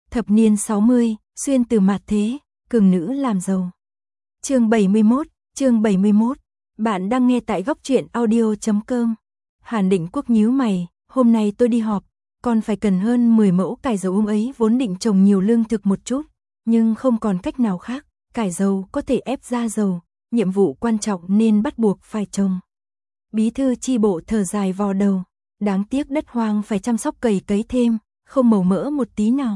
Thập niên 60, xuyên từ mạt thế, cường nữ làm giàu. Chương 71, bạn đang nghe tại góc truyện audio.com. Hàn Định Quốc nhíu mày, hôm nay tôi đi họp, còn phải cần hơn 10 mẫu cải dầu. Ông ấy vốn định trồng nhiều lương thực một chút, nhưng không còn cách nào khác, cải dầu có thể ép ra dầu, nhiệm vụ quan trọng nên bắt buộc phải trồng. Bí thư chi bộ thở dài vò đầu, đáng tiếc đất hoang phải chăm sóc cày cấy thêm, không màu mỡ một tí nào.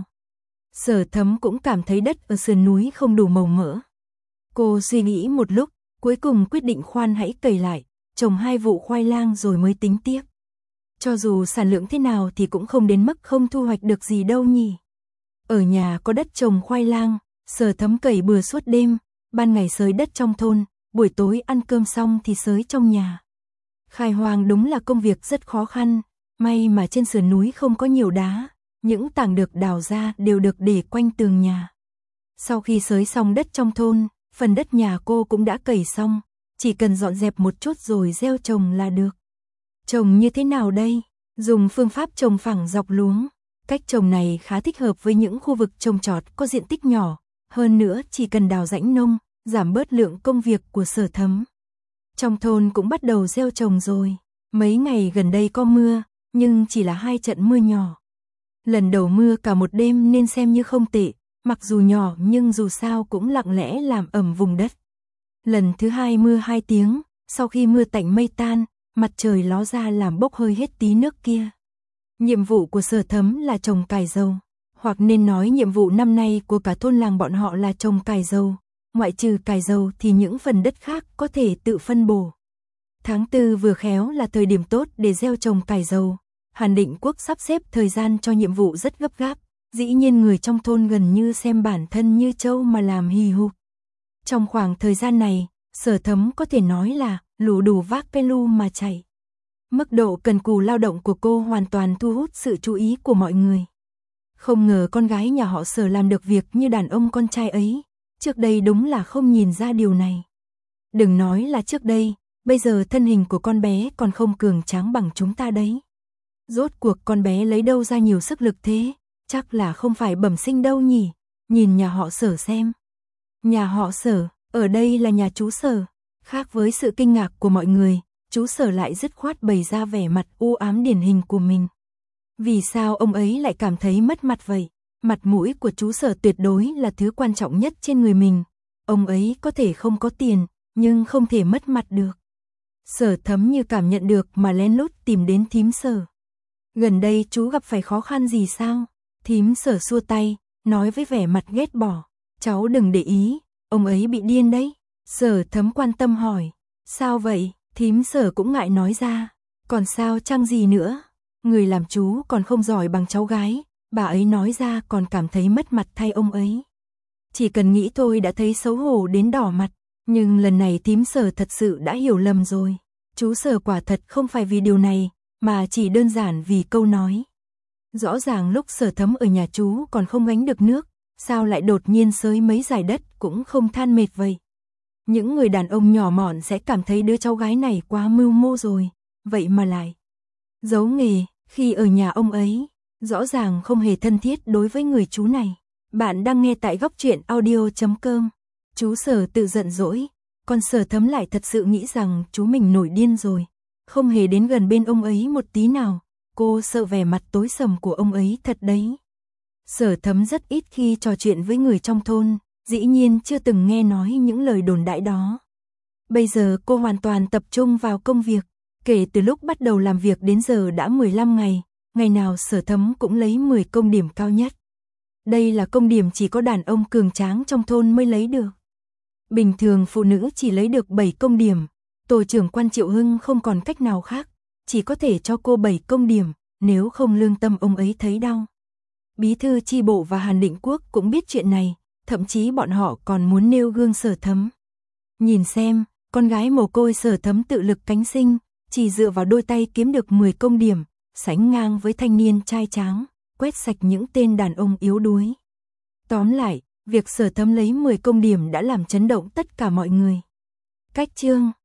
Sở Thấm cũng cảm thấy đất ở sườn núi không đủ màu mỡ. Cô suy nghĩ một lúc, cuối cùng quyết định khoan hãy cày lại, trồng 2 vụ khoai lang rồi mới tính tiếp. Cho dù sản lượng thế nào thì cũng không đến mức không thu hoạch được gì đâu nhỉ. Ở nhà có đất trồng khoai lang, Sở Thấm cày bừa suốt đêm, ban ngày xới đất trong thôn, buổi tối ăn cơm xong thì xới trong nhà. Khai hoang đúng là công việc rất khó khăn, may mà trên sườn núi không có nhiều đá, những tảng được đào ra đều được để quanh tường nhà. Sau khi xới xong đất trong thôn, phần đất nhà cô cũng đã cày xong, chỉ cần dọn dẹp một chút rồi gieo trồng là được. Trồng như thế nào đây? Dùng phương pháp trồng phẳng dọc luống. Cách trồng này khá thích hợp với những khu vực trồng trọt có diện tích nhỏ, hơn nữa chỉ cần đào rãnh nông, giảm bớt lượng công việc của Sở Thấm. Trong thôn cũng bắt đầu gieo trồng rồi, mấy ngày gần đây có mưa, nhưng chỉ là 2 trận mưa nhỏ. Lần đầu mưa cả một đêm nên xem như không tệ, mặc dù nhỏ nhưng dù sao cũng lặng lẽ làm ẩm vùng đất. Lần thứ 2 mưa 2 tiếng, sau khi mưa tạnh mây tan, mặt trời ló ra làm bốc hơi hết tí nước kia. Nhiệm vụ của Sở Thấm là trồng cải dầu, hoặc nên nói nhiệm vụ năm nay của cả thôn làng bọn họ là trồng cải dầu. Ngoại trừ cải dầu thì những phần đất khác có thể tự phân bổ. Tháng 4 vừa khéo là thời điểm tốt để gieo trồng cải dầu. Hàn Định Quốc sắp xếp thời gian cho nhiệm vụ rất gấp gáp, dĩ nhiên người trong thôn gần như xem bản thân như trâu mà làm hì hục. Trong khoảng thời gian này, Sở Thấm có thể nói là lù đủ vác pelu mà chạy. Mức độ cần cù lao động của cô hoàn toàn thu hút sự chú ý của mọi người. Không ngờ con gái nhà họ Sở làm được việc như đàn ông con trai ấy. Trước đây đúng là không nhìn ra điều này. Đừng nói là trước đây, bây giờ thân hình của con bé còn không cường tráng bằng chúng ta đấy. Rốt cuộc con bé lấy đâu ra nhiều sức lực thế, chắc là không phải bẩm sinh đâu nhỉ, nhìn nhà họ Sở xem. Nhà họ Sở, ở đây là nhà chú Sở, khác với sự kinh ngạc của mọi người, chú Sở lại dứt khoát bày ra vẻ mặt u ám điển hình của mình. Vì sao ông ấy lại cảm thấy mất mặt vậy? Mặt mũi của chú Sở tuyệt đối là thứ quan trọng nhất trên người mình. Ông ấy có thể không có tiền, nhưng không thể mất mặt được. Sở Thấm như cảm nhận được mà lén lút tìm đến thím Sở. Gần đây chú gặp phải khó khăn gì sao? Thím Sở xua tay, nói với vẻ mặt ghét bỏ. Cháu đừng để ý, ông ấy bị điên đấy. Sở Thấm quan tâm hỏi. Sao vậy? Thím Sở cũng ngại nói ra. Còn sao chăng gì nữa? Người làm chú còn không giỏi bằng cháu gái. Bà ấy nói ra còn cảm thấy mất mặt thay ông ấy. Chỉ cần nghĩ thôi đã thấy xấu hổ đến đỏ mặt. Nhưng lần này thím Sở thật sự đã hiểu lầm rồi. Chú Sở quả thật không phải vì điều này, mà chỉ đơn giản vì câu nói. Rõ ràng lúc Sở Thấm ở nhà chú còn không gánh được nước, sao lại đột nhiên xới mấy dải đất cũng không than mệt vậy. Những người đàn ông nhỏ mọn sẽ cảm thấy đứa cháu gái này quá mưu mô rồi, vậy mà lại giấu nghề khi ở nhà ông ấy. Rõ ràng không hề thân thiết đối với người chú này. Bạn đang nghe tại góc truyện audio.com. Chú Sở tự giận dỗi, còn Sở Thấm lại thật sự nghĩ rằng chú mình nổi điên rồi. Không hề đến gần bên ông ấy một tí nào. Cô sợ vẻ mặt tối sầm của ông ấy thật đấy. Sở Thấm rất ít khi trò chuyện với người trong thôn, dĩ nhiên chưa từng nghe nói những lời đồn đại đó. Bây giờ cô hoàn toàn tập trung vào công việc. Kể từ lúc bắt đầu làm việc đến giờ đã 15 ngày. Ngày nào Sở Thấm cũng lấy 10 công điểm cao nhất. Đây là công điểm chỉ có đàn ông cường tráng trong thôn mới lấy được. Bình thường phụ nữ chỉ lấy được 7 công điểm. Tổ trưởng quan Triệu Hưng không còn cách nào khác, chỉ có thể cho cô 7 công điểm, nếu không lương tâm ông ấy thấy đau. Bí thư chi bộ và Hàn Định Quốc cũng biết chuyện này, thậm chí bọn họ còn muốn nêu gương Sở Thấm. Nhìn xem, con gái mồ côi Sở Thấm tự lực cánh sinh, chỉ dựa vào đôi tay kiếm được 10 công điểm. Sánh ngang với thanh niên trai tráng, quét sạch những tên đàn ông yếu đuối. Tóm lại, việc Sở Thấm lấy 10 công điểm đã làm chấn động tất cả mọi người. Cách chương